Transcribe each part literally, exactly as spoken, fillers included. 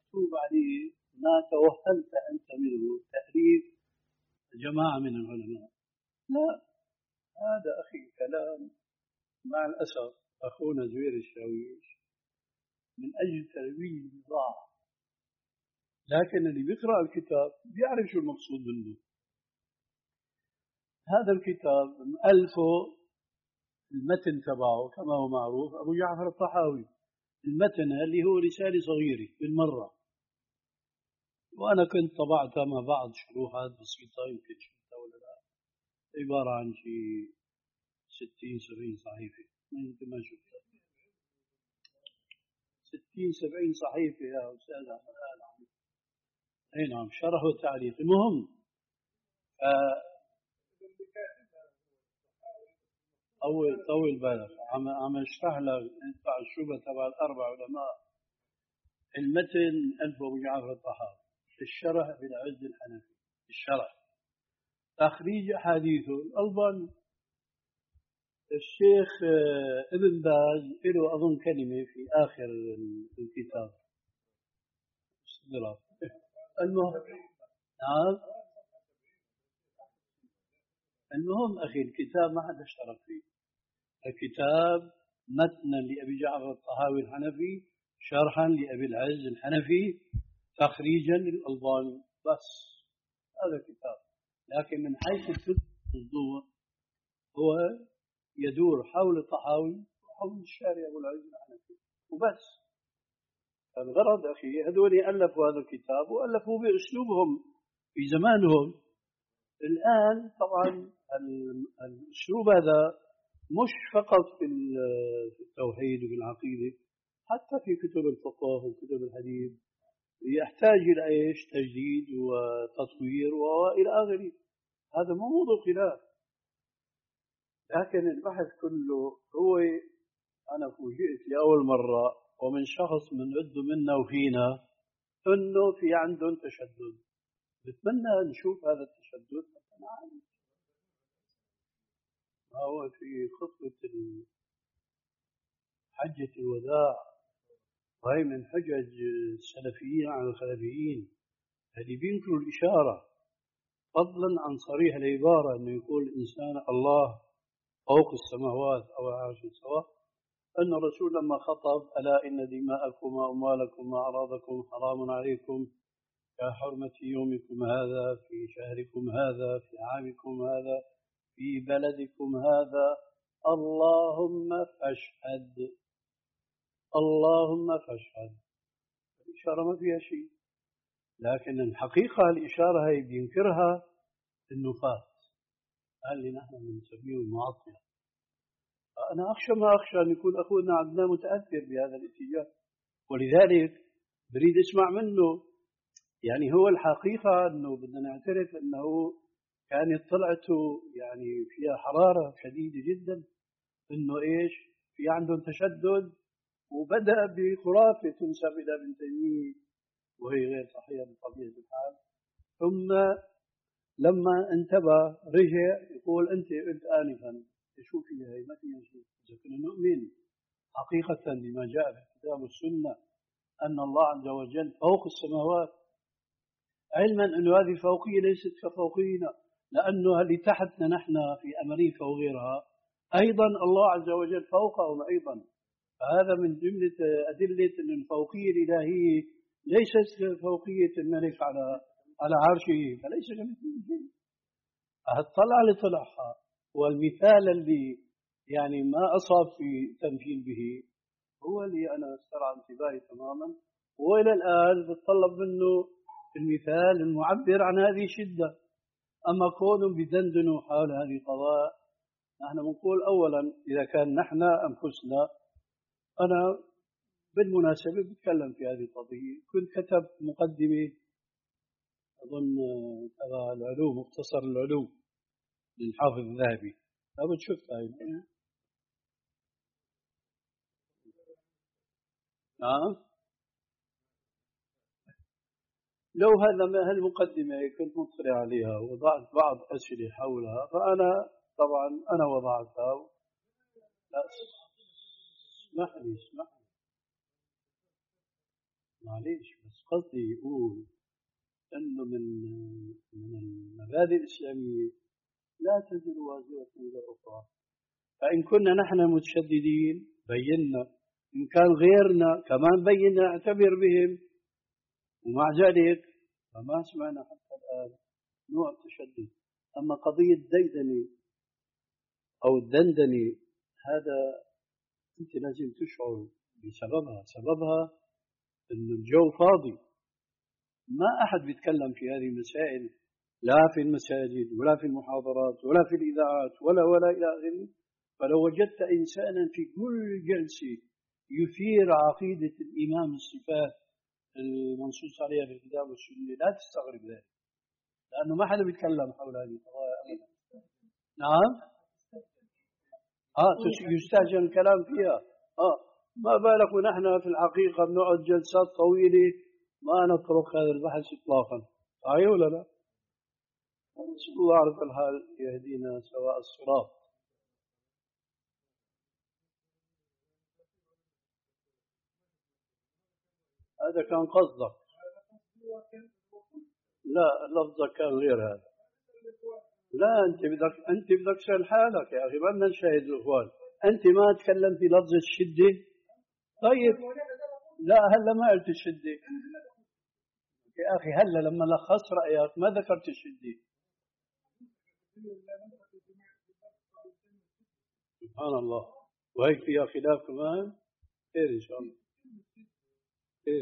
مكتوب عليه ما توهمت أنت منه تأليف جماعة من العلماء. لا، هذا أخي كلام مع الأسف أخونا زوير الشاويش من أجل ترويج البضاعة، لكن اللي بيقرأ الكتاب بيعرف شو المقصود منه. هذا الكتاب مؤلفه المتن تبعه كما هو معروف أبو جعفر الطحاوي، المتن اللي هو رسالة صغيرة بالمرة، وأنا كنت طبعتها مع بعض شروحات بسيطة يمكن شفتها ولا لا، عبارة عن شيء ستين سبعين صحيفة، ما يمكن ما شفتها، ستين سبعين صحيفة يا أستاذ أحمد. أي نعم، شرح وتعليق. المهم آه طول طول بالك، عم عم اشرح لك ادفع الشبهة تبع الأربع علماء. المتن ألف أبو جعفر الطحاوي، الشرح بالعز الحنفي، الشرح تخريج أحاديثه الألباني. الشيخ ابن باز له أظن كلمة في آخر الكتاب. المهم نعم، المهم أخي الكتاب ما حدا اشترك فيه. الكتاب متنا لأبي جعفر الطحاوي الحنفي، شرحا لأبي العز الحنفي، تخريجا للألباني، بس هذا الكتاب. لكن من حيث الصدور هو يدور حول الطحاوي وحول الشارع أبو العز الحنفي وبس. الغرض أخي هذول ألفوا هذا الكتاب وألفوا بأسلوبهم في زمانهم. الآن طبعا الأسلوب هذا مش فقط في التوحيد وفي العقيدة، حتى في كتب الفقه وكتب الحديث يحتاج إلى إيش؟ تجديد وتطوير وإلى آخره. هذا مو موضوع خلاف، لكن البحث كله هو أنا فوجئت لأول مرة ومن شخص من عده منا وفينا أنه في عندهم تشدد. بتمنى نشوف هذا التشدد حتى نعالج. ما هو في خطبة حجة الوداع، وهي من حجج السلفيين على الخلفيين اللي بينكروا الإشارة، فضلا عن صريح العبارة أنه يقول الإنسان الله فوق السماوات أو العرش سواء. أن الرسول لما خطب ألا إن دماءكم وأموالكم وأعراضكم حرام عليكم كحرمة يومكم هذا في شهركم هذا في عامكم هذا في بلدكم هذا اللهم فاشهد، اللهم فاشهد. الإشارة ما فيها شيء، لكن الحقيقة الإشارة هي بينكرها النفاة، اللي نحن بنسميه المعطلة. أنا أخشى ما أخشى أن يكون أخونا عدنان متأثر بهذا الاتجاه، ولذلك بريد أسمع منه. يعني هو الحقيقة أنه بدنا نعترف أنه كانت طلعته يعني فيها حرارة شديدة جدا، أنه إيش في عندهم تشدد، وبدأ بخرافة تنسب إلى ابن تيمية وهي غير صحيحة بطبيعة الحال. ثم لما انتبه رجع يقول أنت قلت آنفا شو فيها هي؟ ما فيها شيء. إذا كنا نؤمن حقيقة بما جاء في الكتاب والسنة أن الله عز وجل فوق السماوات، علما أن هذه الفوقية ليست كفوقينا، لأنه اللي تحتنا نحن في أمريكا وغيرها أيضا الله عز وجل فوقهم أيضا. فهذا من جملة أدلة أن الفوقية الإلهية ليست فوقية الملك على على عرشه، فليس كمثله شيء. الطلع اللي طلعها والمثال اللي يعني ما أصاب في تمثيل به هو اللي أنا استرعى انتباهي تماما، وإلى الآن بتطلب منه المثال المعبر عن هذه الشدة. أما كونهم بدندنوا حول هذه القضايا، نحن بنقول أولا إذا كان نحن أنفسنا، أنا بالمناسبة بتكلم في هذه القضية، كنت كتبت مقدمة أظن تبع العلوم، مختصر العلوم للحافظ الذهبي، أبد شفتها هاي. نعم، لو هذا هالمقدمة كنت مطلع عليها ووضعت بعض أسئلة حولها، فأنا طبعا أنا وضعتها. لا اسمح لي اسمح لي معليش بس قصدي يقول أنه من من المبادئ الإسلامية لا تزر وازرة وزر أخرى. فإن كنا نحن متشددين بينا، إن كان غيرنا كمان بينا اعتبر بهم، ومع ذلك فما سمعنا حتى الآن نوع تشدد. أما قضية ديدني أو الدندني هذا أنت لازم تشعر بسببها. سببها أن الجو فاضي، ما أحد بيتكلم في هذه المسائل لا في المساجد ولا في المحاضرات ولا في الإذاعات ولا ولا إلى آخره. فلو وجدت إنسانا في كل جلسة يثير عقيدة الإيمان بالصفات المنصوص عليها في الكتاب والسنة لا تستغرب ذلك، لأنه ما حدا بيتكلم حول هذه القضايا أبدا. نعم، آه يستهجن الكلام فيها. آه ما بالك ونحن في الحقيقة بنقعد جلسات طويلة ما نترك هذا البحث إطلاقا، صحيح ولا لا؟ نسأل الله على كل حال يهدينا سواء الصراط. هذا كان قصدك؟ لا لفظك كان غير هذا. لا أنت بدك أنت بدك تسأل حالك يا أخي، بدنا نشاهد الإخوان. أنت ما تكلمت لفظ الشدة؟ طيب لا هلا ما قلت الشدة يا أخي، هلا لما لخصت رأيك ما ذكرت الشدة. سبحان الله، وهيك فيها خلاف كمان. خير إن شاء الله خير.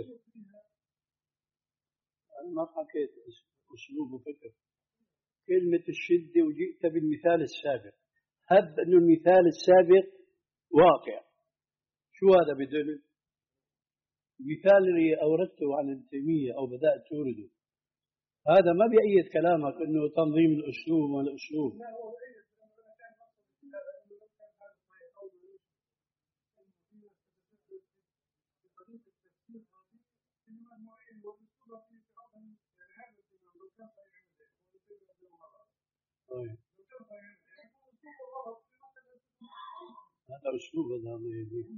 أنا ما حكيت أسلوب وفكر كلمة الشدة وجئت بالمثال السابق. هب أنه المثال السابق واقع، شو هذا بدل؟ المثال اللي أوردته عن ابن تيمية أو بدأت تورده هذا ما بيأيد كلامك أنه تنظيم الأسلوب والأسلوب. طيب هذا أسلوب، هذا الله يهديك.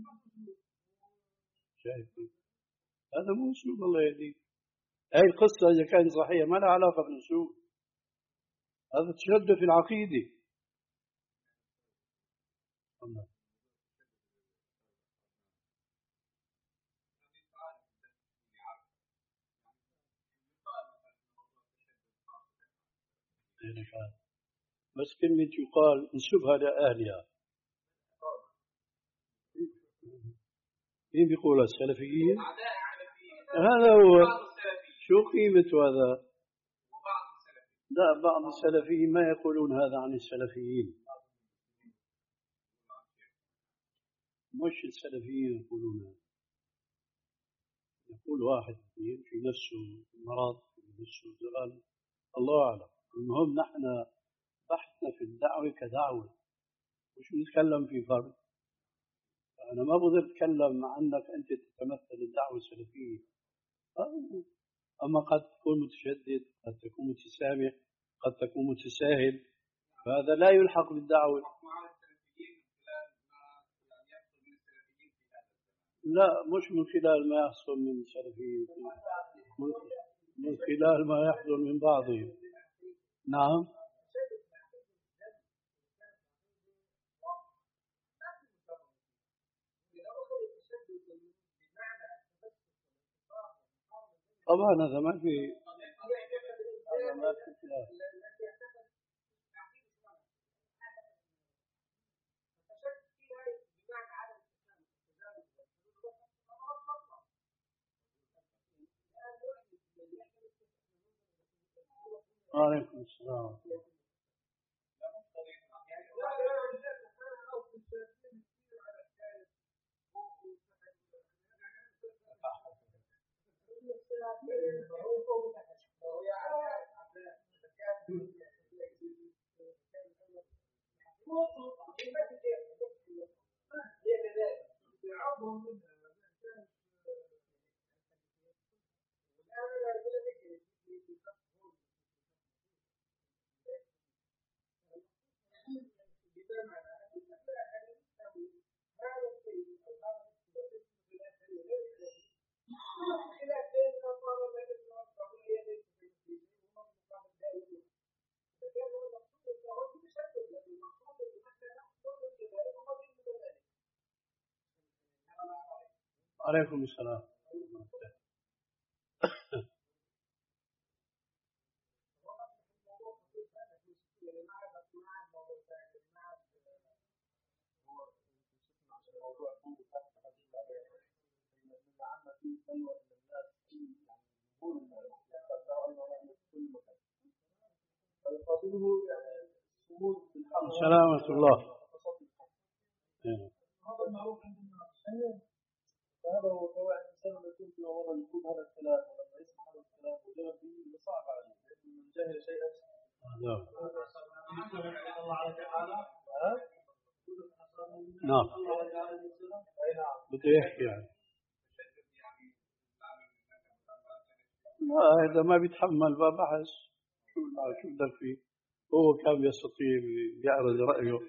شايف هذا مو أسلوب الله يهديك. هاي القصة إذا كانت صحيحة ما لها علاقة بالأسلوب، هذا تشدد في العقيدة. الله بس كلمة يقال انسبها لأهلها. مين بيقولها؟ السلفيين. هذا هو. شو قيمة هذا؟ لا بعض السلفيين ما يقولون هذا عن السلفيين، مش السلفيين يقولون هذا. يقول واحد في نفسه مرض في نفسه زغل، الله أعلم. المهم نحن بحثنا في الدعوة كدعوة، مش نتكلم في فرد. أنا ما بقدر أتكلم عنك أنت تتمثل الدعوة السلفية، أما قد تكون متشدد، قد تكون متسامح، قد تكون متساهل، فهذا لا يلحق بالدعوة. لا مش من خلال ما يحصل من السلفيين، من خلال ما يحصل من بعضهم. نعم طبعا هذا ما في هذا ما في خلاف. عليكم السلام. عليكم السلام. سلامة الله. هذا المعروف عند الناس. فهذا هو قواعد الإنسان لما يكون في مرة يقول هذا الكلام ولما يسمع هذا الكلام وجرب به صعب عليه لأنه من جهل شيئا. نعم. نعم. بده يحكي يعني. لا هذا ما بيتحمل ما بحث شو شو بدك فيه. هو كان يستطيع يعرض رأيه.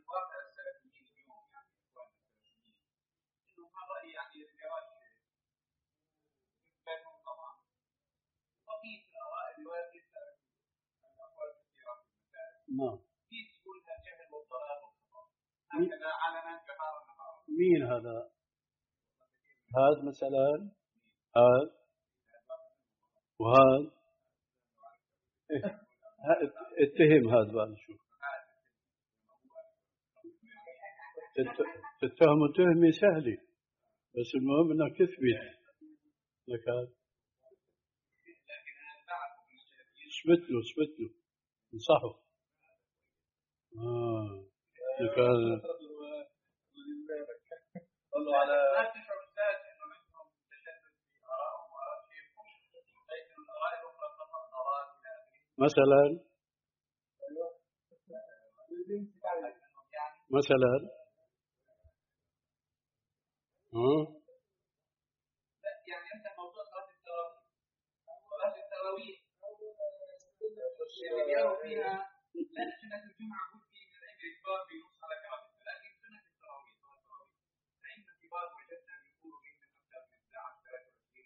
نعم. مين هذا؟ هذا مثلا هذا وهذا اتهم هذا بقى نشوف. تتهم تهمة سهلة بس المهم انك تثبت لك هذا. اثبت له اثبت له انصحه. اه لك هذا. قالوا على مثلا مثلا اه يعني انت موضوع صلاه التراويح صلاه التراويح اللي بيقروا فيها لا سنه الجمعه قلت في من عند الكبار بنص على كرامه لكن سنه التراويح صلاه التراويح عند الكبار وجدنا يقولوا ان اكثر من ساعه ثلاثة وعشرين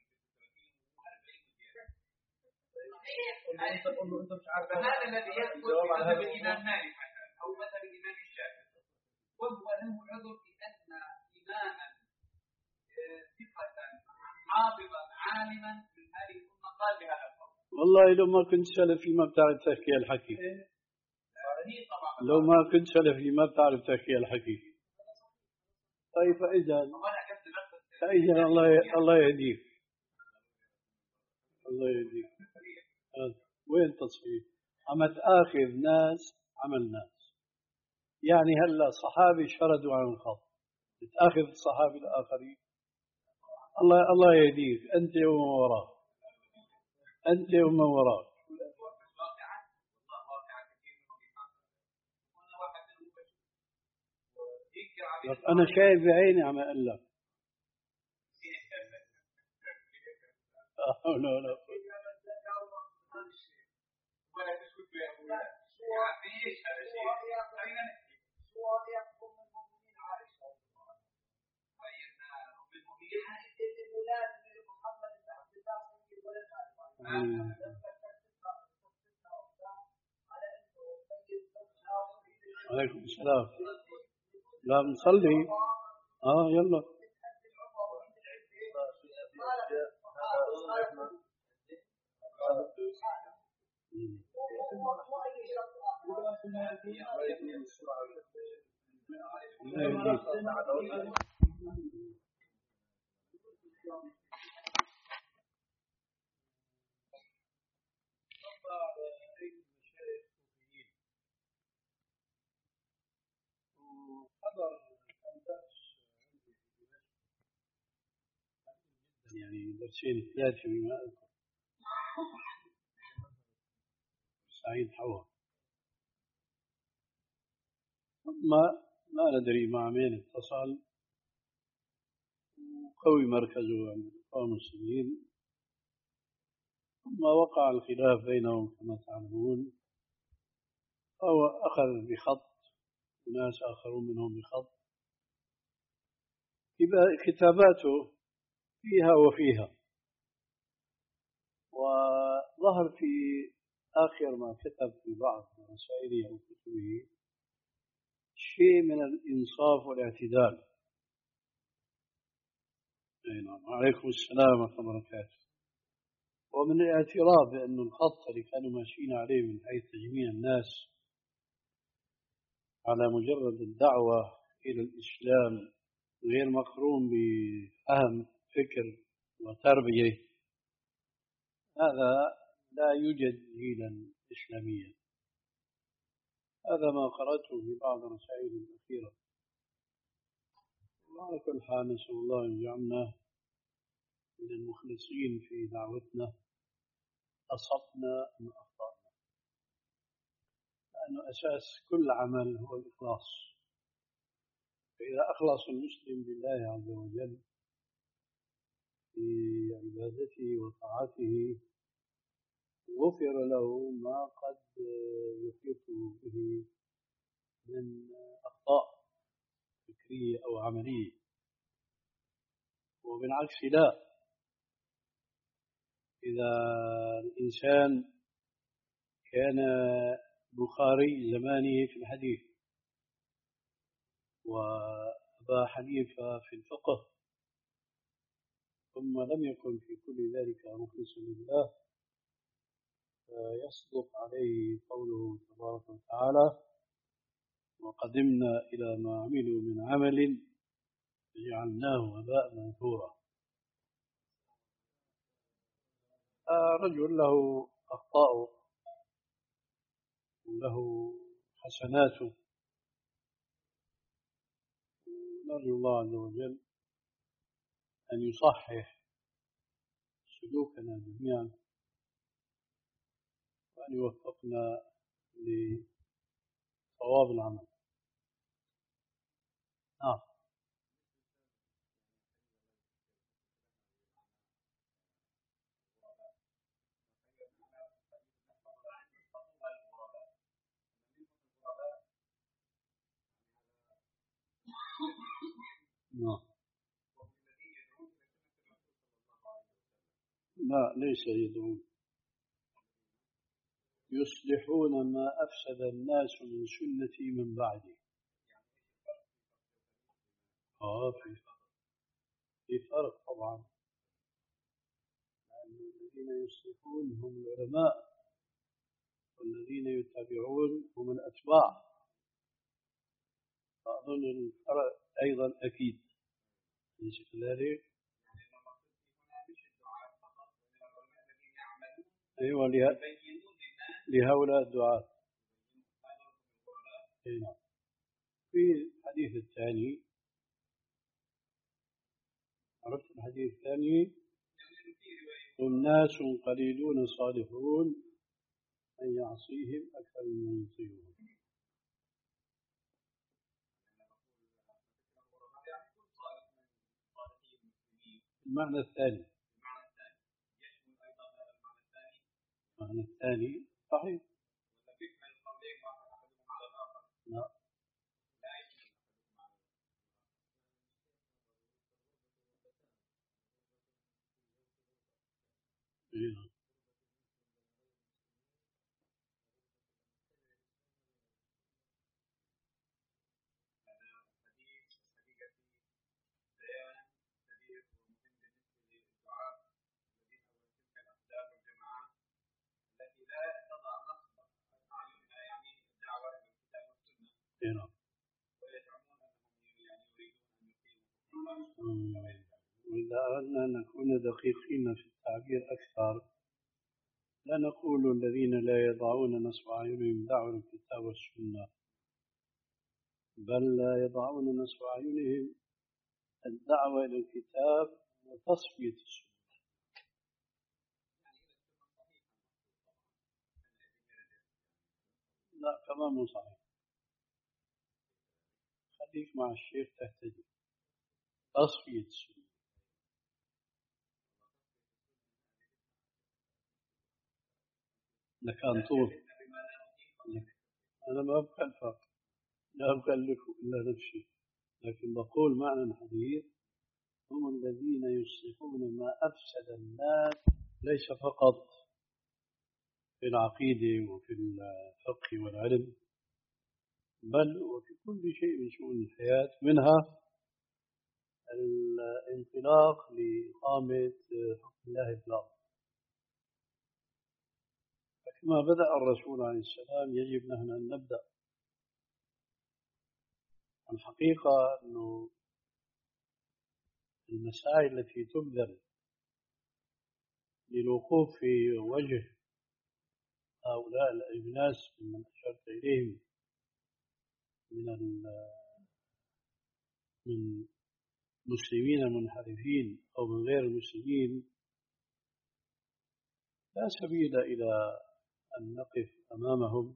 ستة وثلاثين انت مش عارف هذا الذي يدخل في مذهب الامام مالك مثلا او مذهب الامام الشافعي وهو له عذر في ان اماما ثقه حافظا عالما من هذه الامه قال بهذا القول. والله لو ما كنت سلفي ما بتعرف تحكي الحكي. لو ما كنت سلفي ما بتعرف تحكي الحكي. طيب فإذا فإذا الله الله يهديك. الله يهديك. وين تصحيح؟ عم تآخذ ناس عمل ناس. يعني هلا صحابي شردوا عن الخط تآخذ الصحابي الآخرين. الله الله يهديك أنت ومن وراك. أنت ومن وراك. أنا شايف بعيني عم أقول لك. لا لا ولا تسكت يا أولاد يعني إيش هذا الشيء خلينا نحكي سواء يحكم المؤمنين عائشة فإن أم المؤمنين عائشة الولاد من محمد بن عبد الله سيد ولدها على أنه سيد زوجها عليكم السلام. لا نصلي. اه يلا. يعني درسين ثلاثة بما أذكر. سعيد حوا ما ما ندري مع مين اتصل وقوي مركزه عند الإخوان المسلمين ثم وقع الخلاف بينهم كما تعلمون فهو أخذ بخط وناس آخرون منهم بخط. كتاباته فيها وفيها وظهر في آخر ما كتب في بعض رسائله أو كتبه شيء من الإنصاف والاعتدال أي نعم. وعليكم السلام ورحمة الله وبركاته. ومن الاعتراف بأن الخط اللي كانوا ماشيين عليه من حيث تجميع الناس على مجرد الدعوة إلى الإسلام غير مقرون بفهم فكر وتربية، هذا لا يوجد جيلا إسلاميا. هذا ما قرأته في بعض الرسائل الأخيرة. وعلى كل حال نسأل الله أن يجعلنا من المخلصين في دعوتنا، أصبنا أم أخطأنا، لأنه أساس كل عمل هو الإخلاص. فإذا أخلص المسلم لله عز وجل في عبادته وطاعته غفر له ما قد يحيط به من أخطاء فكرية أو عملية. وبالعكس لا، إذا الإنسان كان بخاري زمانه في الحديث وأبا حنيفة في الفقه، ثم لم يكن في كل ذلك مخلصا لله، فيصدق عليه قوله تبارك وتعالى: وقدمنا إلى ما عملوا من عمل فجعلناه هباء منثورا. رجل له أخطاء وله حسناته، نرجو الله عز وجل أن يصحح سلوكنا جميعا، وأن يوفقنا لصواب العمل. نعم. نعم. لا، ليس يدعون، يصلحون ما أفسد الناس من سنتي من بعدي. آه في في فرق طبعا، لأن الذين يصلحون هم العلماء والذين يتبعون هم الأتباع، فأظن الفرق أيضا أكيد، ليس كذلك؟ أيوة، لهؤلاء الدعاة. في الحديث الثاني، عرفت الحديث الثاني: هم ناس قليلون صالحون من يعصيهم أكثر من يطيعهم. المعنى الثاني، المعنى الثاني صحيح. لا. إيه. إيه. وإذا أردنا أن نكون دقيقين في التعبير أكثر، لا نقول الذين لا يضعون نصب أعينهم دعوا الكتاب والسنة، بل لا يضعون نصب أعينهم الدعوة إلى الكتاب وتصفية السنة. لا، كمان مو صحيح. خليك مع الشيخ تهتدي. تصفية السنة لكان طول. أنا ما أبقى الفرق، لا أبقى لكم إلا نفسي، لكن بقول معنى الحديث: هم الذين يصلحون ما أفسد الناس، ليس فقط في العقيدة وفي الفقه والعلم، بل وفي كل شيء من شؤون الحياة، منها الانطلاق لإقامة حكم الله في الأرض. فكما بدأ الرسول عليه السلام يجب نحن أن نبدأ. الحقيقة أنه المساعي التي تبذل للوقوف في وجه هؤلاء الناس من أشرت إليهم من من مسلمين منحرفين أو من غير المسلمين، لا سبيل إلى أن نقف أمامهم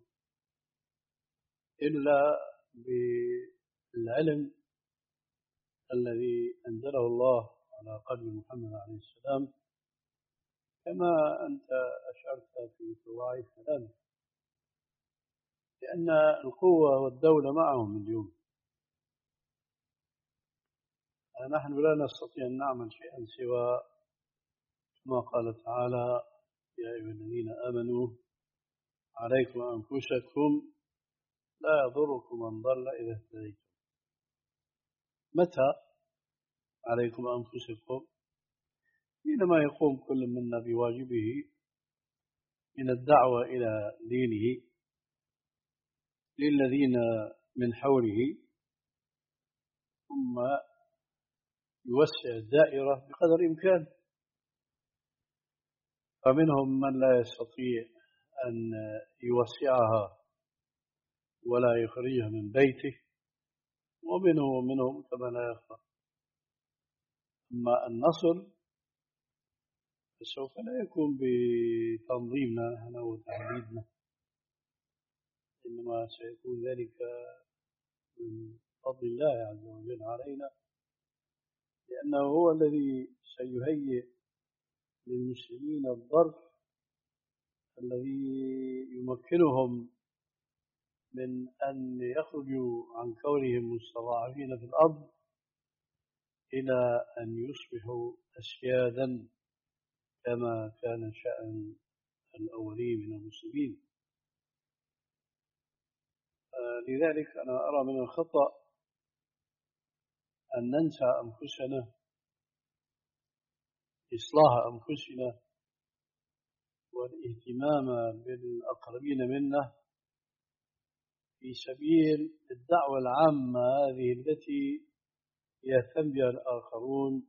إلا بالعلم الذي أنزله الله على قلب محمد عليه السلام، كما أنت أشرت في تضاعيف كلامك، لأن القوة والدولة معهم اليوم. نحن لا نستطيع أن نعمل شيئا سوى كما قال تعالى: يا أيها الذين آمنوا عليكم أنفسكم لا يضركم من ضل إذا اهتديتم. متى عليكم أنفسكم؟ حينما يقوم كل منا بواجبه من الدعوة إلى دينه للذين من حوله، ثم يوسع الدائرة بقدر إمكانه. فمنهم من لا يستطيع أن يوسعها ولا يخرجها من بيته، ومنهم ومنهم كما لا يخفى. أما النصر فسوف لا يكون بتنظيمنا نحن وتحديدنا، إنما سيكون ذلك من فضل الله عز وجل علينا، لأنه هو الذي سيهيئ للمسلمين الظرف الذي يمكنهم من أن يخرجوا عن كونهم مستضعفين في الأرض إلى أن يصبحوا أسيادا كما كان شأن الأولين من المسلمين. لذلك أنا أرى من الخطأ أن ننسى أنفسنا، إصلاح أنفسنا والاهتمام بالأقربين منا في سبيل الدعوة العامة هذه التي يهتم بها الآخرون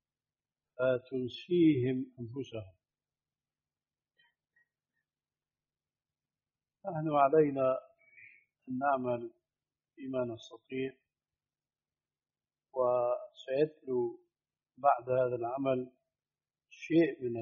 فتنسيهم أنفسهم. نحن علينا أن نعمل بما نستطيع، وسيتلو بعد هذا العمل شيء من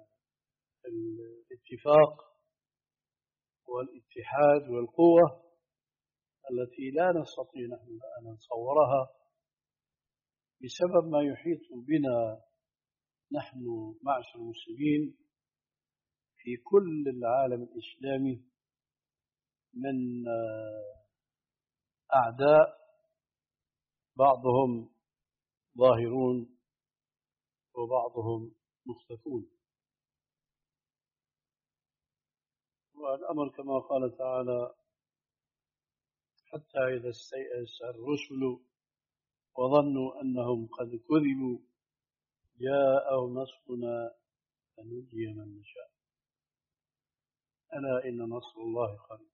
الاتفاق والاتحاد والقوة التي لا نستطيع نحن أن نتصورها بسبب ما يحيط بنا نحن معشر المسلمين في كل العالم الإسلامي من أعداء، بعضهم ظاهرون وبعضهم مختفون. والأمر كما قال تعالى: حتى إذا استيأس الرسل وظنوا أنهم قد كذبوا جاءهم نصرنا فنجي من نشاء ألا إن نصر الله قريب.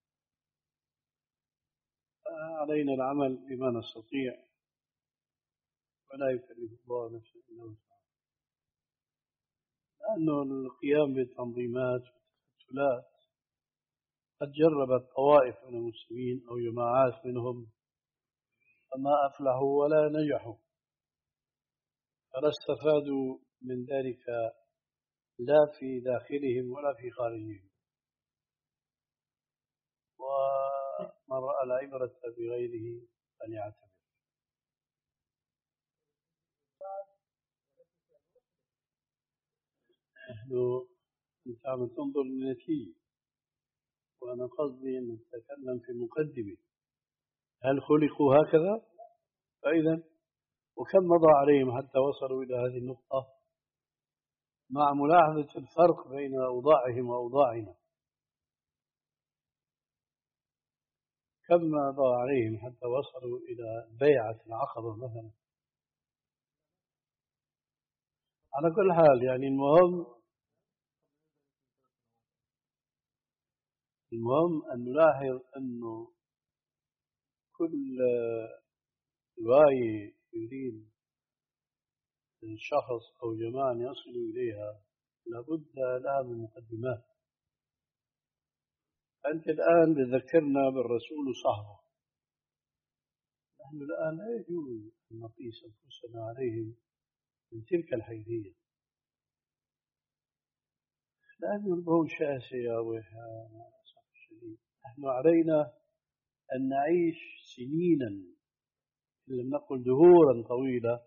علينا العمل بما نستطيع، ولا يكلف الله نفسا إلا وسعها، لأنه القيام بالتنظيمات والتكتلات قد جربت طوائف من المسلمين أو جماعات منهم فما أفلحوا ولا نجحوا، فلا استفادوا من ذلك لا في داخلهم ولا في خارجهم. ومن رأى العبرة بغيره فليعتبر. نحن أنت عم تنظر للنتيجة، وأنا قصدي أن نتكلم في مقدمة. هل خلقوا هكذا؟ فإذا وكم مضى عليهم حتى وصلوا إلى هذه النقطة، مع ملاحظة الفرق بين أوضاعهم وأوضاعنا. كم مضى عليهم حتى وصلوا إلى بيعة العقبة مثلا، على كل حال يعني المهم المهم أن نلاحظ أنه كل رواية يريد شخص أو جماعة يصلوا إليها لابد لها من مقدمات. أنت الآن بذكرنا بالرسول وصحبه، نحن الآن لا يجوز أن نقيس أنفسنا عليهم من تلك الحيثية، لأنه البول شاسع يا ويحا مع الأسف الشديد. نحن علينا أن نعيش سنينا إن لم نقل دهورا طويلة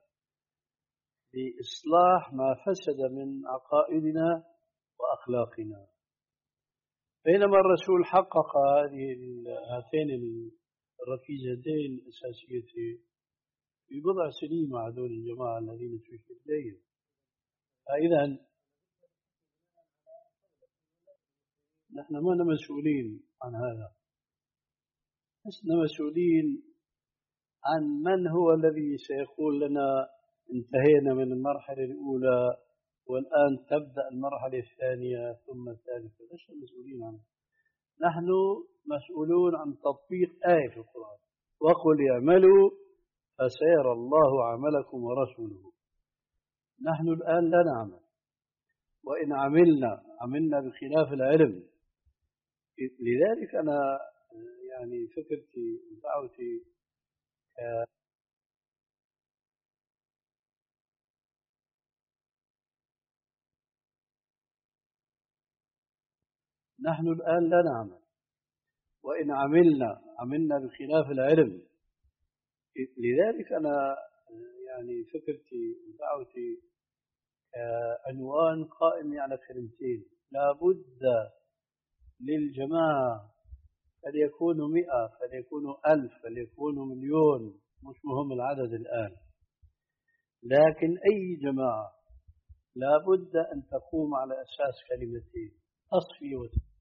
لإصلاح ما فسد من عقائدنا وأخلاقنا، بينما الرسول حقق هذه هاتين الركيزتين الأساسيتين في بضع سنين مع هذول الجماعة الذين تشير إليهم. فإذا نحن ما مسؤولين عن هذا، لسنا مسؤولين عن من هو الذي سيقول لنا انتهينا من المرحلة الأولى والآن تبدأ المرحلة الثانية ثم الثالثة، لسنا مسؤولين عنه. نحن مسؤولون عن تطبيق آية في القرآن: وقل اعملوا فسيرى الله عملكم ورسوله. نحن الآن لا نعمل، وإن عملنا عملنا بخلاف العلم. لذلك أنا يعني فكرتي ودعوتي نحن الآن لا نعمل، وإن عملنا عملنا بخلاف العلم. لذلك أنا يعني فكرتي ودعوتي عنوان قائم على كلمتين: لابد للجماعة فليكونوا مئة، فليكونوا ألف، فليكونوا مليون، مش مهم العدد الآن، لكن أي جماعة لابد أن تقوم على أساس كلمتين: تصفية وتنمية.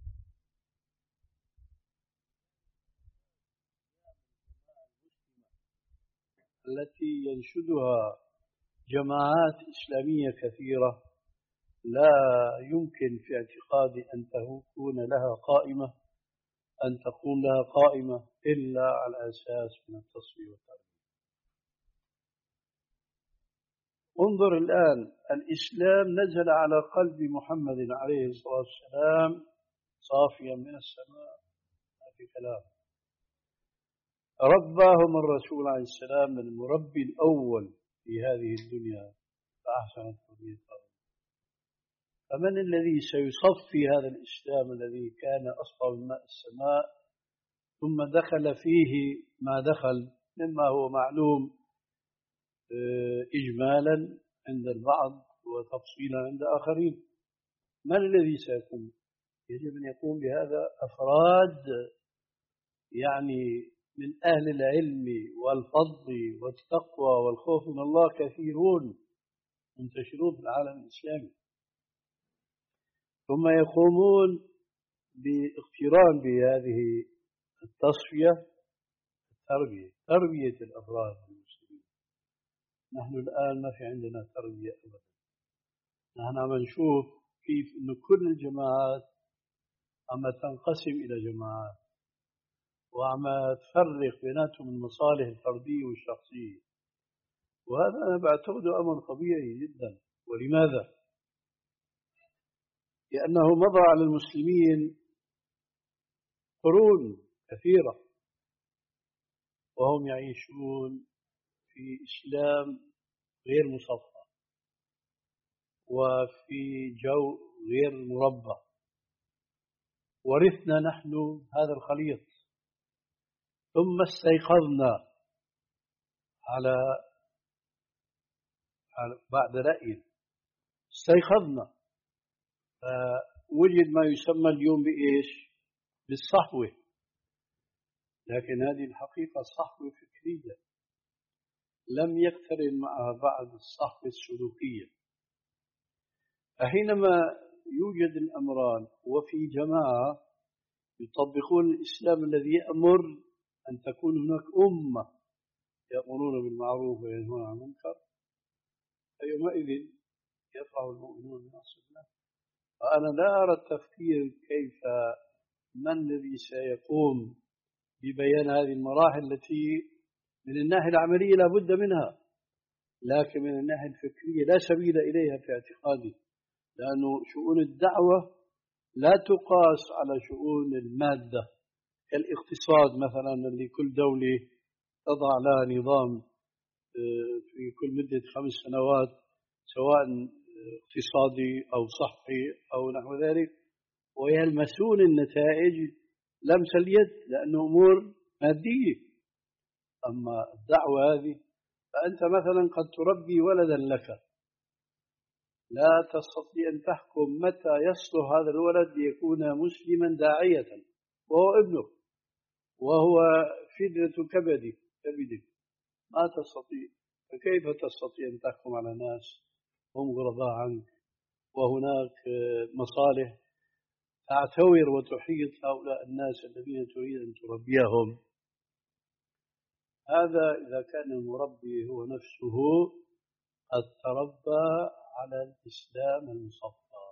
التي ينشدها جماعات إسلامية كثيرة لا يمكن في اعتقادي أن تكون لها قائمة أن تقوم لها قائمة إلا على أساس من التصفية والتربية. انظر الآن، الإسلام نزل على قلب محمد عليه الصلاة والسلام صافيا من السماء، ما في كلام. رباهم الرسول عليه السلام من المربي الأول في هذه الدنيا فأحسن تربيته. فمن الذي سيصفي هذا الإسلام الذي كان أصفى من ماء السماء ثم دخل فيه ما دخل مما هو معلوم إجمالا عند البعض وتفصيلا عند آخرين؟ من الذي سيقوم؟ يجب أن يقوم بهذا أفراد يعني من أهل العلم والفضل والتقوى والخوف من الله كثيرون منتشرون في العالم الإسلامي، ثم يقومون باقتران بهذه التصفية التربية تربية الأفراد المسلمين. نحن الآن ما في عندنا تربية أبدا. نحن عم نشوف كيف أن كل الجماعات عم تنقسم إلى جماعات وعم تفرق بيناتهم المصالح الفردية والشخصية، وهذا أنا بعتقده أمر طبيعي جدا. ولماذا؟ لأنه مضى على المسلمين قرون كثيرة وهم يعيشون في إسلام غير مصفى وفي جو غير مربى، ورثنا نحن هذا الخليط، ثم استيقظنا على بعد رأي استيقظنا فوجد ما يسمى اليوم بإيش؟ بالصحوة. لكن هذه الحقيقة صحوة فكرية لم يقترن معها بعد الصحوة السلوكية. فحينما يوجد الأمران وفي جماعة يطبقون الإسلام الذي يأمر أن تكون هناك أمة يأمرون بالمعروف وينهون عن المنكر، فيومئذ يفرح المؤمنون بنصر الله. فأنا لا أرى التفكير كيف من الذي سيقوم ببيان هذه المراحل التي من الناحية العملية لا بد منها، لكن من الناحية الفكرية لا سبيل إليها في اعتقادي، لأنه شؤون الدعوة لا تقاس على شؤون المادة كالاقتصاد مثلا، اللي كل دولة تضع لها نظام في كل مدة خمس سنوات سواء اقتصادي أو صحي أو نحو ذلك، ويلمسون النتائج لمس اليد لأنه أمور مادية. أما الدعوة هذه فأنت مثلا قد تربي ولدا لك، لا تستطيع أن تحكم متى يصلح هذا الولد ليكون مسلما داعية، وهو ابنك وهو فدية كبدك كبدك ما تستطيع. فكيف تستطيع أن تحكم على ناس هم غرباء عنك وهناك مصالح تعتور وتحيط هؤلاء الناس الذين تريد أن تربيهم؟ هذا إذا كان المربي هو نفسه قد تربى على الإسلام المصفى.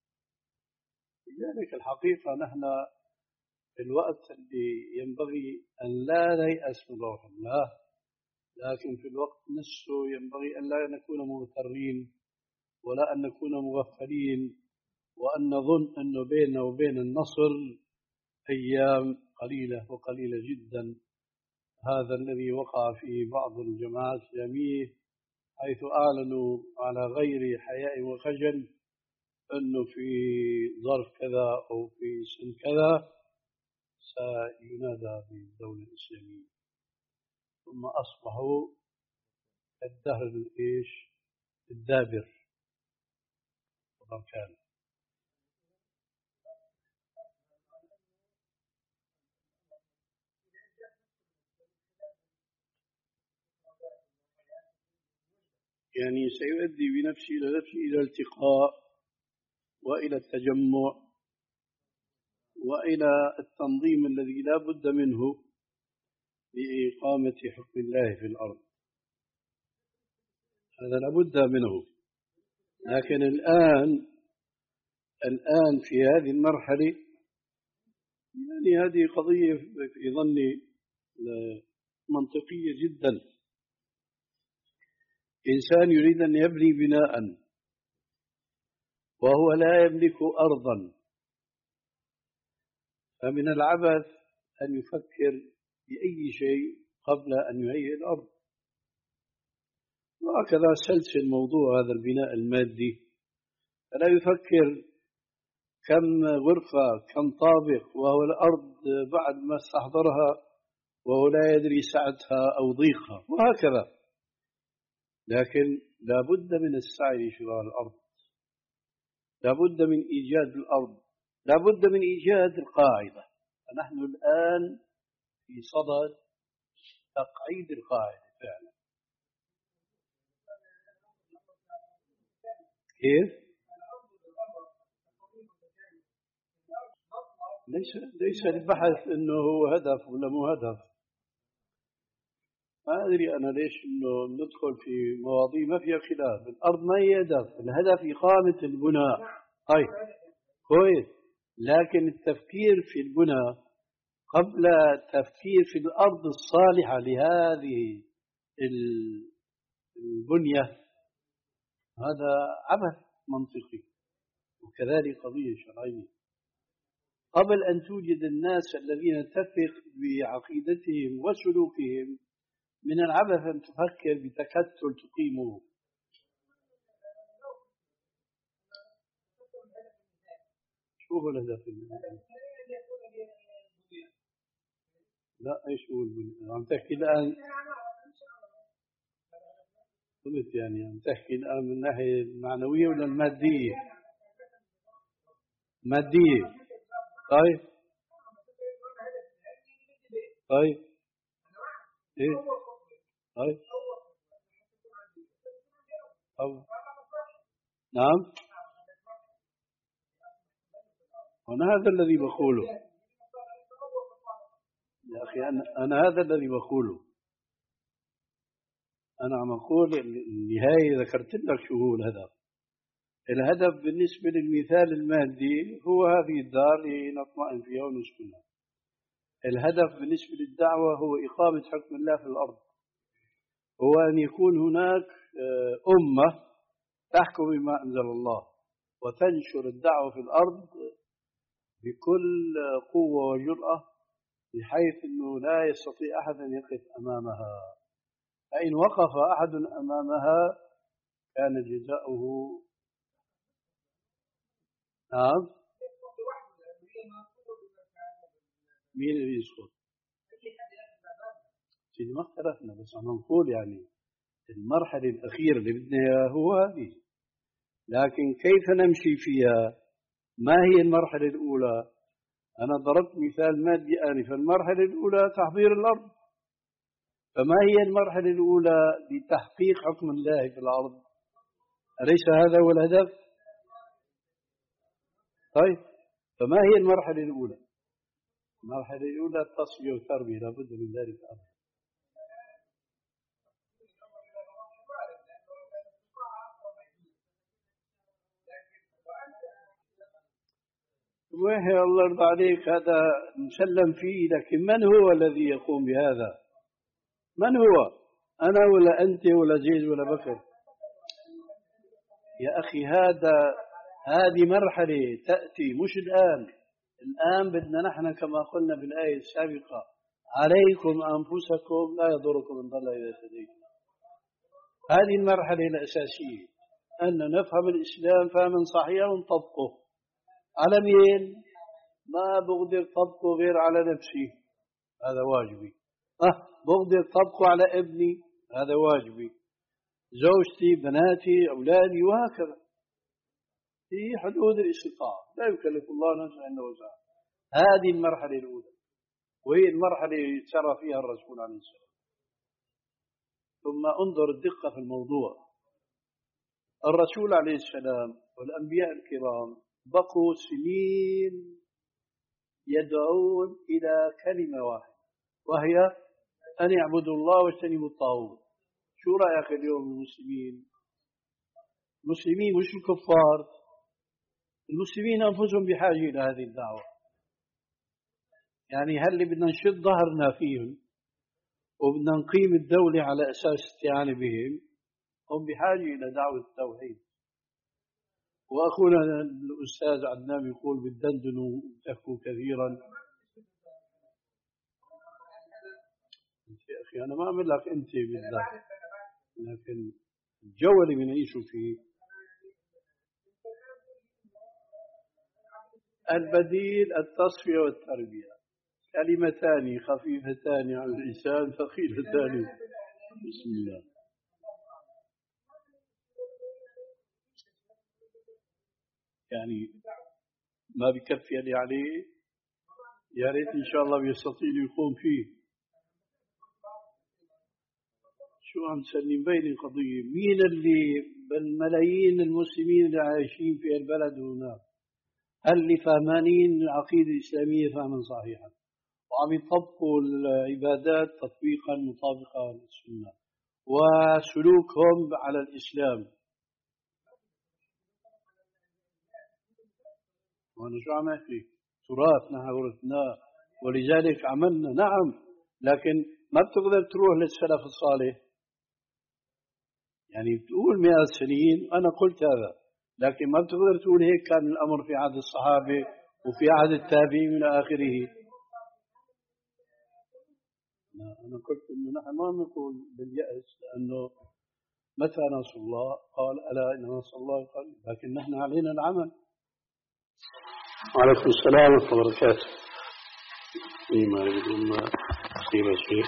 لذلك الحقيقة نحن في الوقت اللي ينبغي أن لا نيأس من روح الله، لكن في الوقت نفسه ينبغي أن لا نكون مغترين ولا أن نكون مغفلين، وأن نظن أنه بيننا وبين النصر أيام قليلة وقليلة جدا. هذا الذي وقع في بعض الجماعات الإسلامية حيث أعلنوا على غير حياء وخجل أنه في ظرف كذا أو في سن كذا سينادى بالدولة الإسلامية، ثم أصبحوا الدهر الإيش الدابر وبركان. يعني سيؤدي بنفسه إلى نفسه إلى الالتقاء وإلى التجمع وإلى التنظيم الذي لا بد منه لإقامة حكم الله في الأرض. هذا لا بد منه. لكن الآن الآن في هذه المرحلة يعني هذه قضية في ظني منطقية جدا. إنسان يريد أن يبني بناء وهو لا يملك أرضا، فمن العبث أن يفكر بأي شيء قبل أن يهيئ الأرض. وهكذا سلسل موضوع هذا البناء المادي، فلا يفكر كم غرفة كم طابق وهو الأرض بعد ما استحضرها وهو لا يدري سعتها أو ضيقها وهكذا. لكن لا بد من السعي لشراء الأرض، لا بد من إيجاد الأرض، لا بد من إيجاد القاعدة. فنحن الآن في صدد تقعيد القاعدة فعلا. كيف؟ ليس ليس البحث انه هو هدف ولا مو هدف. ما ادري انا ليش انه ندخل في مواضيع ما فيها خلاف. الارض ما هي هدف، الهدف اقامه البناء. طيب كويس، لكن التفكير في البناء قبل التفكير في الارض الصالحه لهذه البنيه هذا عبث منطقي، وكذلك قضيه شرعيه. قبل أن توجد الناس الذين تثق بعقيدتهم وسلوكهم من العبث أن تفكر بتكتل تقيمه. شو هو الهدف؟ لا ايش هو البنية؟ عم تحكي الآن قلت يعني عم تحكي الآن من الناحية المعنوية ولا المادية؟ مادية. طيب طيب ايه طيب أو نعم، أنا هذا الذي بقوله يا أخي. أنا, أنا هذا الذي بقوله. أنا عم أقول النهاية ذكرت لك شو هو الهدف. الهدف بالنسبة للمثال المادي هو هذه الدار لنطمئن فيها ونسكنها. الهدف بالنسبة للدعوة هو إقامة حكم الله في الأرض، هو أن يكون هناك أمة تحكم بما أنزل الله وتنشر الدعوة في الأرض بكل قوة وجرأة، بحيث أنه لا يستطيع أحد أن يقف أمامها، فإن وقف أحد أمامها كان جزاؤه. نعم. مين اللي يسقط؟ سيدي ما اختلفنا، بس عم نقول يعني المرحلة الأخيرة اللي بدنا إياها هو هذه، لكن كيف نمشي فيها؟ ما هي المرحلة الأولى؟ أنا ضربت مثال مادي آنفا. المرحلة الأولى تحضير الأرض، فما هي المرحلة الأولى لتحقيق حكم الله في الأرض؟ أليس هذا هو الهدف؟ طيب، فما هي المرحلة الأولى؟ المرحلة الأولى التصفية والتربية، لابد من ذلك أمر. وهي الله يرضى عليك هذا مسلم فيه، لكن من هو الذي يقوم بهذا؟ من هو؟ أنا ولا أنت ولا زيد ولا بكر؟ يا أخي هذا هذه مرحلة تأتي مش الآن. الآن بدنا نحن كما قلنا بالآية السابقة: عليكم أنفسكم لا يضركم من ضل إذا هديتم. هذه المرحلة الأساسية، أن نفهم الإسلام فهما صحيحا ونطبقه. على مين؟ ما بقدر طبقه غير على نفسي، هذا واجبي. أه بقدر طبقه على ابني، هذا واجبي، زوجتي، بناتي، أولادي، وهكذا في حدود الاستطاعة، لا يكلف الله نفسا إلا وسعها. هذه المرحلة الأولى، وهي المرحلة اللي سرى فيها الرسول عليه السلام. ثم انظر الدقة في الموضوع. الرسول عليه السلام والأنبياء الكرام بقوا سنين يدعون إلى كلمة واحدة، وهي أن يعبدوا الله واجتنبوا الطاغوت. شو رأيك اليوم المسلمين؟ المسلمين مش الكفار، المسلمين أنفسهم بحاجة إلى هذه الدعوة. يعني هل بدنا نشد ظهرنا فيهم وبدنا نقيم الدولة على أساس استعانة بهم؟ هم بحاجة إلى دعوة التوحيد. وأخونا الأستاذ عدنان يقول بالدندن تحكوا كثيرا. يا أخي أنا ما أعمل لك أنت بالذات، لكن الجو اللي بنعيشه فيه البديل التصفية والتربية، كلمتان خفيفتان على اللسان ثقيلتان. بسم الله. يعني ما بكفي اللي عليه، يا ريت إن شاء الله بيستطيع يقوم فيه. شو عم تسلم بين قضية؟ مين اللي بالملايين المسلمين اللي عايشين في البلد هناك هل اللي فهمانين العقيدة الإسلامية فهما صحيحا وعم يطبقوا العبادات تطبيقا مطابقا للسنة وسلوكهم على الإسلام؟ وأنا شو عم أحكي؟ تراث نحن ورثناه ولذلك عملنا. نعم، لكن ما بتقدر تروح للسلف الصالح. يعني بتقول مئة سنين، أنا قلت هذا، لكن ما بتقدر تقول هيك كان الأمر في عهد الصحابة وفي عهد التابعين إلى آخره. أنا قلت إنه نحن ما نقول باليأس، لأنه متى نصر الله؟ قال ألا إن نصر الله قريب، لكن نحن علينا العمل. وعليكم السلام ورحمة الله وبركاته. إيما بدون ما تصيب شيء.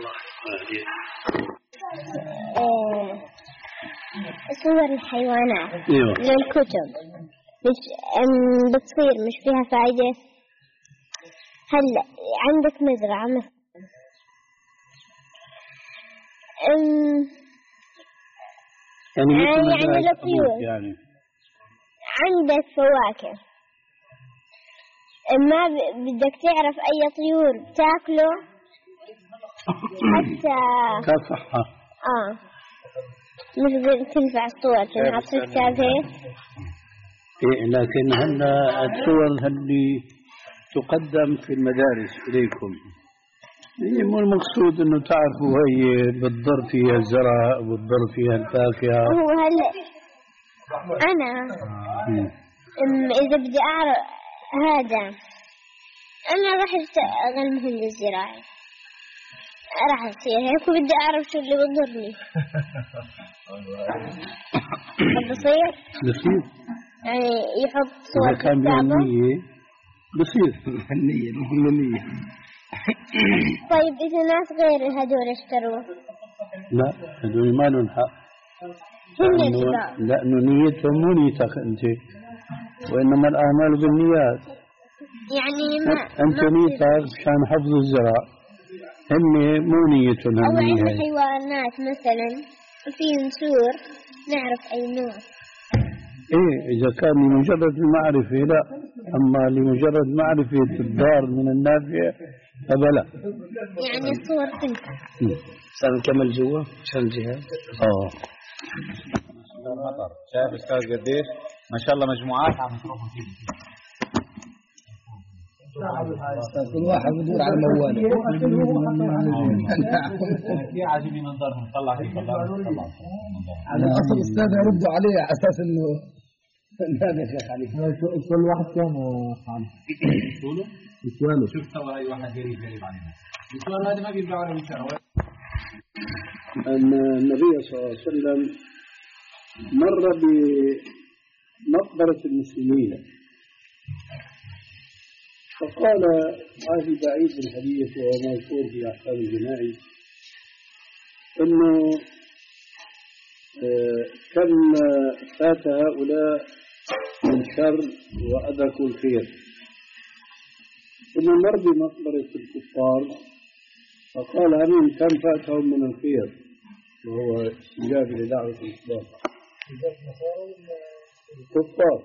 صور الحيوانات أيوة. للكتب مش بتصير مش فيها فائدة. هل عندك مزرعة مثلا يعني يعني للطيور، يعني عندك فواكه، ما بدك تعرف أي طيور بتاكله حتى كصحة. آه مش تنفع الصور تنحط في الكتاب هيك. إيه لكن هلا الصور اللي تقدم في المدارس إليكم هي مو المقصود إنه تعرفوا هي بتضر فيها الزرع بتضر فيها الفاكهة. هو هلا أنا أم إذا بدي أعرف هذا أنا راح أشتغل مهندس زراعي راح أصير هيك وبدي أعرف شو اللي بضرني. بصير بصير يعني يحط صور إذا كان بهالنية بصير النية النية. طيب إذا ناس غير هدول اشتروه لا هدول ما لهم حق هن لأنه نيتهم مو نيتك أنت وإنما الأعمال بالنيات. يعني ما أنت نيتك مشان حفظ الزرع هم مو نيتهم أو هالنية. عندنا حيوانات مثلا في نسور نعرف أي نوع. إيه إذا كان لمجرد المعرفة لا أما لمجرد معرفة الدار من النافع فبلا. يعني الصور تنفع. صار نكمل جوا عشان الجهاز. آه المطر شايف أستاذ قديش ما شاء الله مجموعات عم تروحوا فيه. كل واحد بدور على موال. في عاجبني منظرهم طلع فيه طلع طلع. على الأصل أستاذ يردوا عليه على أساس إنه هذا يا شيخ علي. كل واحد كان خالد. شوله؟ يسواله. شوف ترى أي واحد قريب قريب علينا. يسوال هذا ما بيرجع ولا بيشتغل. أن النبي صلى الله عليه وسلم مر بمقبرة المسلمين فقال هذه بعيد الحديث وهو مذكور في أحكام الجنائز أنه كم فات هؤلاء من شر وأدركوا الخير. ثم مر بمقبرة الكفار فقال أمين كم فاتهم من الخير وهو استجابة لدعوة الإسلام. الكفار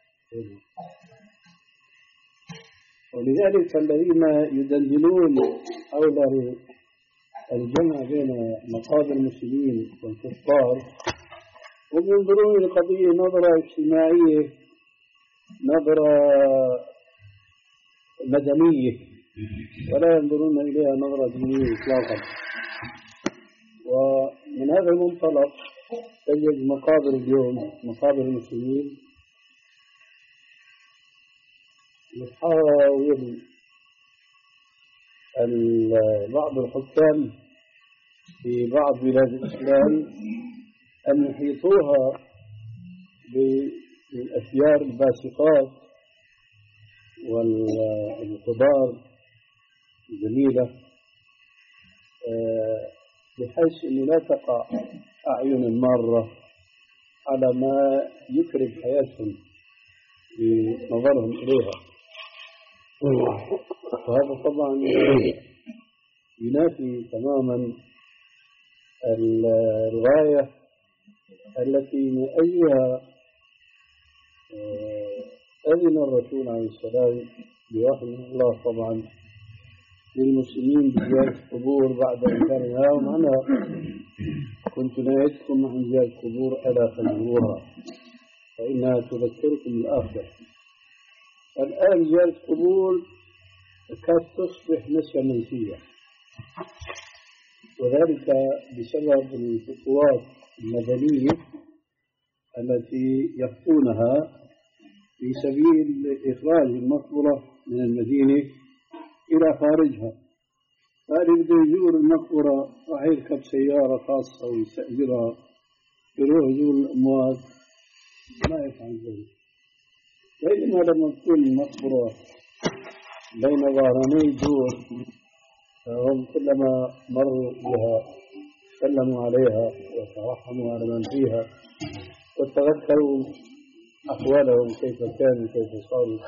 ولذلك الذين يدندنون حول الجمع بين مقابر المسلمين والكفار هم ينظرون إلى القضية نظرة اجتماعية نظرة مدنية ولا ينظرون إليها نظرة دينية إطلاقا. ومن هذا المنطلق تجد مقابر اليوم مقابر المسلمين يحاول بعض الحكام في بعض بلاد الإسلام أن يحيطوها بالأشجار الباسقات والخضار الجميلة بحيث أنه لا تقع أعين مارة على ما يكرم حياتهم بنظرهم إليها. وهذا طبعا ينافي تماما الغاية التي من أجلها أذن الرسول عليه السلام بوحي الله طبعا للمسلمين بزيارة القبور بعد أن كان ينهاهم عنها. كنت نهيتكم عن زيارة القبور ألا فزوروها فإنها تذكركم الآخرة. الآن زيارة القبور تكاد تصبح نسبة منسية وذلك بسبب الخطوات المدنية التي يخطونها في سبيل إخراج المقبرة من المدينة إلى خارجها. فاللي بده يزور المقبرة راح يركب سيارة خاصة ويستأجرها يروح يزور الأموات ما يفعل ذلك. بينما لما تكون المقبرة بين ظهراني دور فهم كلما مروا بها سلموا عليها وترحموا على من فيها وتذكروا أحوالهم كيف كانوا كيف صاروا.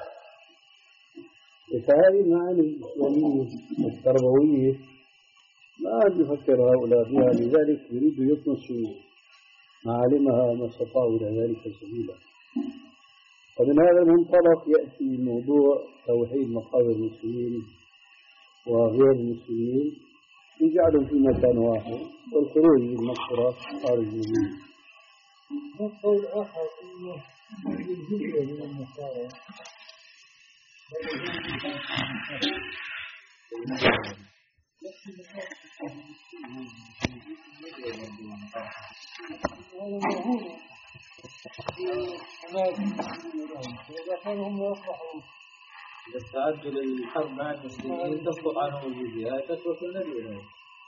فهذه المعاني الإسلامية التربوية ما عاد يفكر هؤلاء بها لذلك يريدوا يطمسوا معالمها ما استطاعوا إلى ذلك سبيلا. ومن هذا المنطلق يأتي موضوع توحيد مقابر المسلمين وغير المسلمين يجعلهم في مكان واحد والخروج من المقبرة خارج المدينة. استعدوا للحرب مع المسلمين تسقط عنهم الجزية هاي تسوى النبي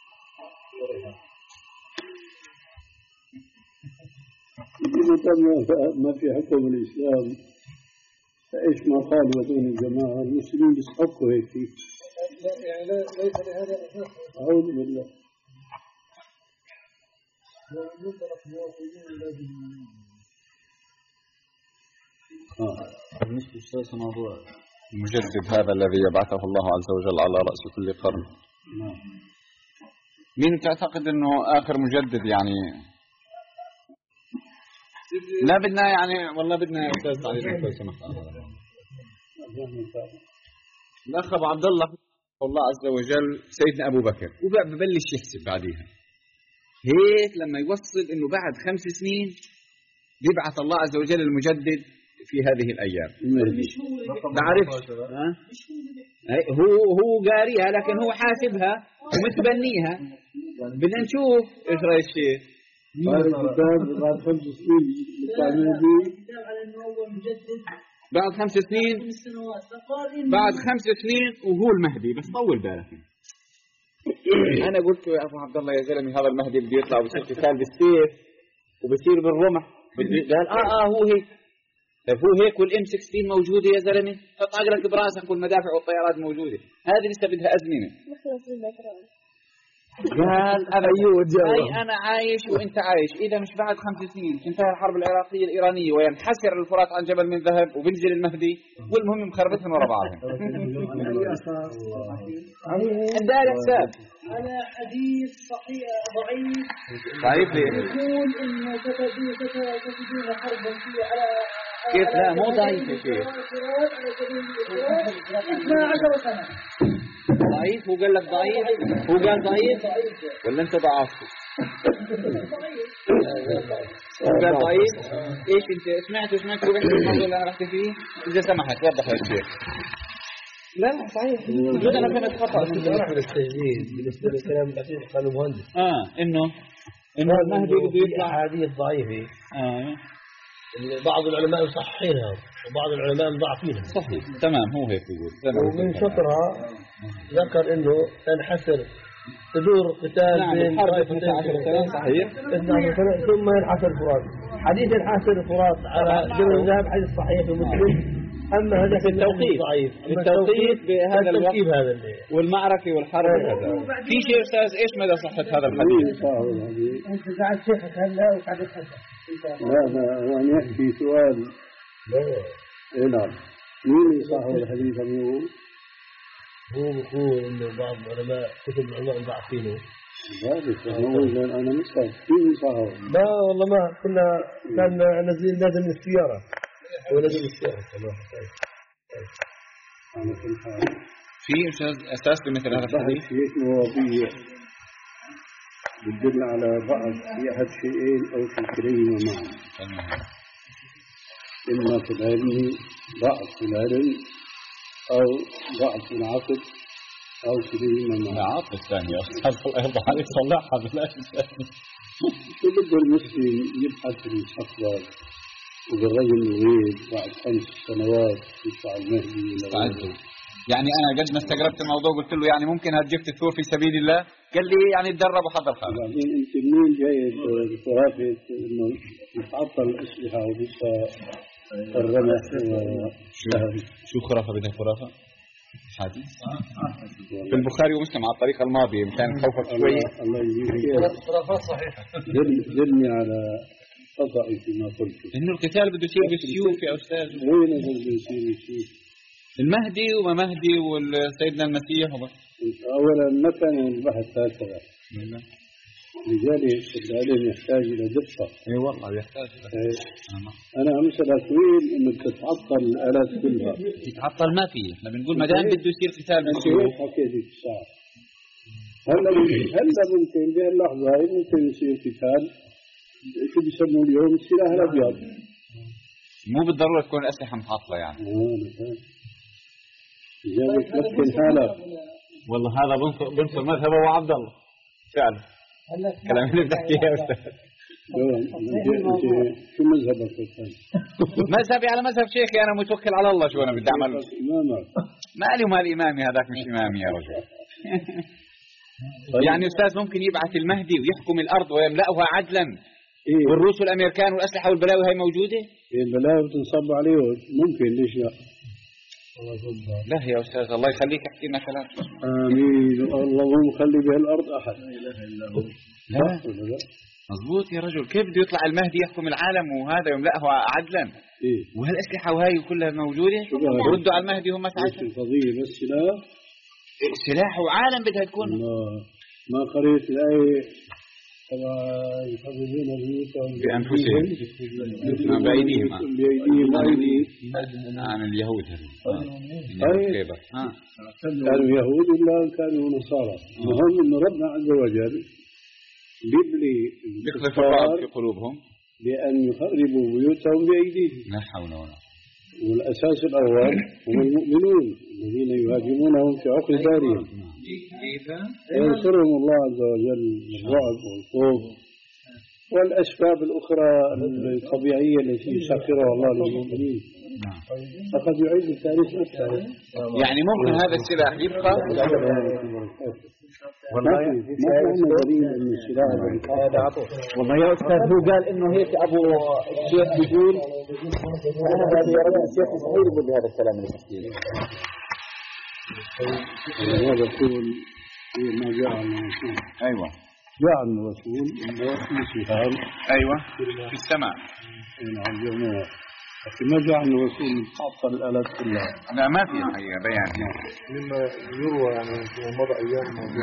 ما في حكم الإسلام فإيش ما قالوا هذول الجماعة المسلمين بيستحقوا هيك فيه يعني ليس لهذا أساس. أعوذ بالله. بالنسبة للسياسة موضوع المجدد هذا الذي يبعثه الله عز وجل على رأس كل قرن. مين تعتقد أنه آخر مجدد يعني؟ لا بدنا يعني والله بدنا يا أستاذ علي لو سمحت. الأخ أبو عبد الله الله عز وجل سيدنا أبو بكر وببلش يحسب بعديها هيك لما يوصل إنه بعد خمس سنين يبعث الله عز وجل المجدد في هذه الأيام. بعرفش هو هو قاريها لكن هو حاسبها ومتبنيها. بدنا نشوف إيش رأي الشيخ. بعد خمس سنين بعد خمس سنين بعد خمس سنين وهو المهدي بس طول بالك. أنا قلت يا أبو عبد الله يا زلمة هذا المهدي اللي بيطلع وبصير قتال بالسيف وبصير بالرمح. قال آه آه هو هيك. طيب هو هيك والإم ستاشر موجودة يا زلمة حط عقلك براسك والمدافع والطيارات موجودة هذه لسه بدها أزمنة. قال أبيود أي أنا عايش وإنت عايش إذا مش بعد خمس سنين تنتهي الحرب العراقية الإيرانية وينحسر الفرات عن جبل من ذهب وبنزل المهدي والمهم مخربتهم ورا بعضهم. دار حساب على حديث صحيح ضعيف ضعيف ليه؟ يقول إنه ستجدون حربا فيه على كيف لا مو ضعيف يا شيخ اثنا عشر سنة. ضعيف هو قال لك ضعيف هو قال ضعيف ولا انت ضعفته؟ قال ضعيف ايش انت سمعت سمعت شو بيحكي الموضوع اللي انا بحكي فيه؟ اذا سمحت وضح يا شيخ. لا لا صحيح موجود انا كنت خطا بالنسبه للتجديد بالنسبه للكلام الاخير قال المهندس اه انه انه المهدي بده يطلع احاديث ضعيفه اه بعض العلماء يصححينها وبعض العلماء مضاعفينها. صحيح تمام هو هيك يقول. ومن شطرها ذكر انه تنحسر تدور قتال نعم بين حرب اثنتي عشرة سنة صحيح اثنتي عشرة سنة ثم ينحسر الفرات. حديث ينحسر الفرات على جبل الذهب حديث صحيح في مسلم. اما هذا في التوقيت ضعيف التوقيت بهذا الوقت هذا اللي والمعركة والحرب وكذا. في شيء أستاذ إيش مدى صحة هذا الحديث؟ أنت قاعد شيخك هلا وقاعد تحسن. لا لا يعني يحكي سؤال. إيه نعم مين صاحب الحديث اليوم؟ هو بيقول إنه بعض العلماء كتب العلماء ضعفينه. ذلك أنا أنا مستعد مين صاحب؟ لا والله ما كنا كان نازلين نازل من السيارة. هو نازل من السيارة تمام. أنا كنت في أستاذ أساس لمثل هذا الحديث؟ في مواضيع بتدل على بعض في أحد شيئين أو في كليهما معا. إما في العلم ضعف في العلم أو ضعف في العقل أو كليهما معا. عقل الثاني يا أستاذ الله يرضى عليك صلحها بالله الثاني. شو بده المسلم يبحث في المستقبل وبالرجل الغيب بعد خمس سنوات يطلع المهدي ولا يعني أنا قد ما استغربت الموضوع قلت له يعني ممكن هتجيب تثور في سبيل الله قال لي يعني تدرب وحضر خالد. بعدين أنت منين جاي خرافة إنه يتعطل الأسلحة ولسه الرمح شو شو خرافة بدها خرافة؟ حديث في البخاري ومسلم على الطريقة الماضية مشان خوفك شوي. الله يجزيك خرافات صحيحة. دلني على خطأي فيما قلت. إنه القتال بده يصير بالسيوف يا أستاذ. وين بده يصير بالسيوف؟ المهدي وما مهدي والسيدنا المسيح وبس. أولا ما كان البحث هكذا. لذلك العلم يحتاج إلى دقة. اي والله يحتاج. أنا مثلا أقول إنه تتعطل الآلات كلها. تتعطل ما في، احنا بنقول ما دام بده يصير قتال بالسيوف. حكيت الساعة. هلا هلا ممكن بهاللحظة هاي ممكن يصير قتال شو بيسموه اليوم السلاح الأبيض. مو بالضرورة تكون الأسلحة متعطلة يعني. لذلك ممكن حالك. والله هذا بنصر بنصر مذهبه وعبد الله فعلا. كلام اللي بتحكيه يا أستاذ. شو مذهبك الثاني؟ مذهبي على مذهب شيخي، أنا متوكل على الله. شو أنا بدي أعمل؟ ما لي وما الإمامي هذاك مش إمامي يا رجل. يعني أستاذ ممكن يبعث المهدي ويحكم الأرض ويملأها عدلا. إيه؟ والروس والأمريكان والأسلحة والبلاوي هاي موجودة؟ إيه البلاوي بتنصب عليه ممكن، ليش لا؟ لا يا أستاذ الله يخليك احكي لنا كلام. آمين. الله مو مخلي بهالأرض أحد. لا مضبوط يا رجل. كيف بده يطلع المهدي يحكم العالم وهذا يملأه عدلا؟ إيه؟ وهالأسلحة وهاي كلها موجودة؟ يردوا على المهدي هم ساعتها. القضية بس سلاح. سلاح وعالم بدها تكون. ما قريت الآية يخرجون بيوتهم بأنفسهم بأيديهم بأيديهم عن اليهود. كانوا يهود إلا كانوا نصارى. المهم أن ربنا عز وجل بيبلي الكفار في قلوبهم بأن يخربوا بيوتهم بأيديهم. لا حول ولا. والأساس الأول هم المؤمنون الذين يهاجمونهم في عقر دارهم. ينصرهم الله عز وجل بالرعب والخوف والأسباب الأخرى الطبيعية التي يسخرها الله للمؤمنين. فقد يعيد التاريخ نفسه. يعني ممكن هذا السلاح يبقى. والله ما عندنا دليل ان السلاح والله يا أستاذ هو قال إنه هيك أبو الشيخ بيقول أنا هذا يا رجل الشيخ صحيح يقول بهذا الكلام اللي تحكيه. هذا يقول ما جاء عن الرسول. أيوة جاء عن الرسول إنه في سهام. أيوة في السماء. نعم جميع. لكن ما جاء عن الرسول تعطل الآلات كلها. لا ما في حقيقة بيان. مما يروى يعني في مضى أيام موضوع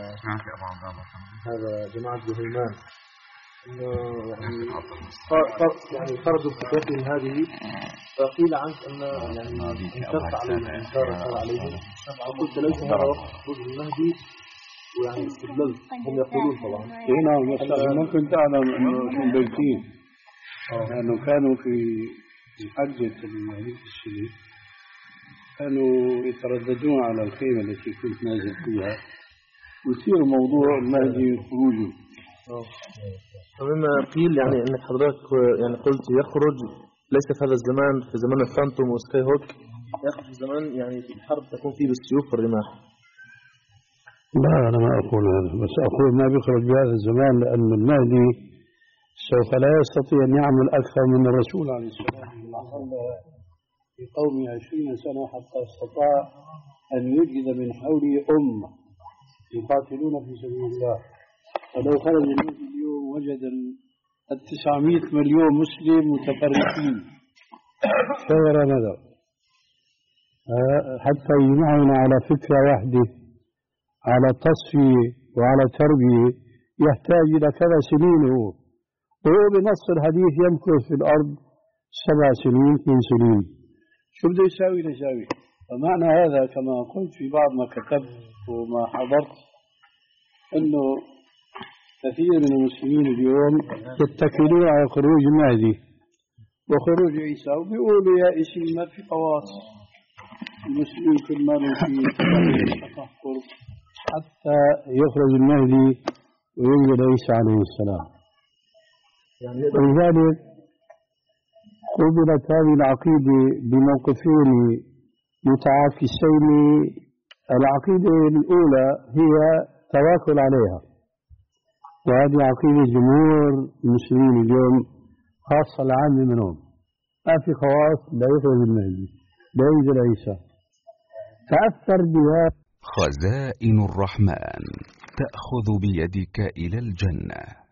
هذا جماعة جهيمان إنه يعني يعني خرجوا بفتاة هذه، فقيل عنك أن يعني انكرت عليهم انكار عليهم، فقلت ليس هذا وقت خروج المهدي ويعني استدلال هم يقولون طبعا. إيه نعم ممكن تعلم إنه شو بيتين لأنه كانوا في حجة العيد الشريف كانوا يترددون على الخيمة التي كنت نازل فيها ويصير موضوع المهدي خروجه. فمما قيل يعني انك حضرتك يعني قلت يخرج ليس في هذا الزمان، في زمان الفانتوم وسكاي هوك، يخرج في زمان يعني الحرب تكون فيه بالسيوف والرماح. لا أنا ما أقول هذا، بس أقول ما بيخرج بهذا الزمان لأن المهدي سوف لا يستطيع أن يعمل أكثر من الرسول عليه السلام. في قومه عشرين سنة حتى استطاع أن يجد من حوله أمة يقاتلون في سبيل الله. فلو خرج المهدي اليوم وجد التسعمائة مليون مسلم متفرقين خير ماذا حتى يجمعون على فكرة واحدة على تصفية وعلى تربية يحتاج إلى كذا سنين. هو وهو بنص الحديث يمكث في الأرض سبع سنين ثمان سنين. شو بده يساوي ليساوي؟ فمعنى هذا كما قلت في بعض ما كتبت وما حضرت أنه كثير من المسلمين اليوم يتكلون على خروج المهدي وخروج عيسى وبيقولوا يا إشي ما في قواص المسلمين كل ما في تفكر حتى يخرج المهدي وينزل عيسى عليه السلام. ولذلك قبلت هذه العقيدة بموقفين متعاكسين. العقيدة الأولى هي تواكل عليها، وهذه عقيدة جمهور المسلمين اليوم خاصة العامة منهم. ما في خواص لا يخرج المهدي لا ينزل عيسى. تأثر بها خزائن الرحمن تأخذ بيدك إلى الجنة.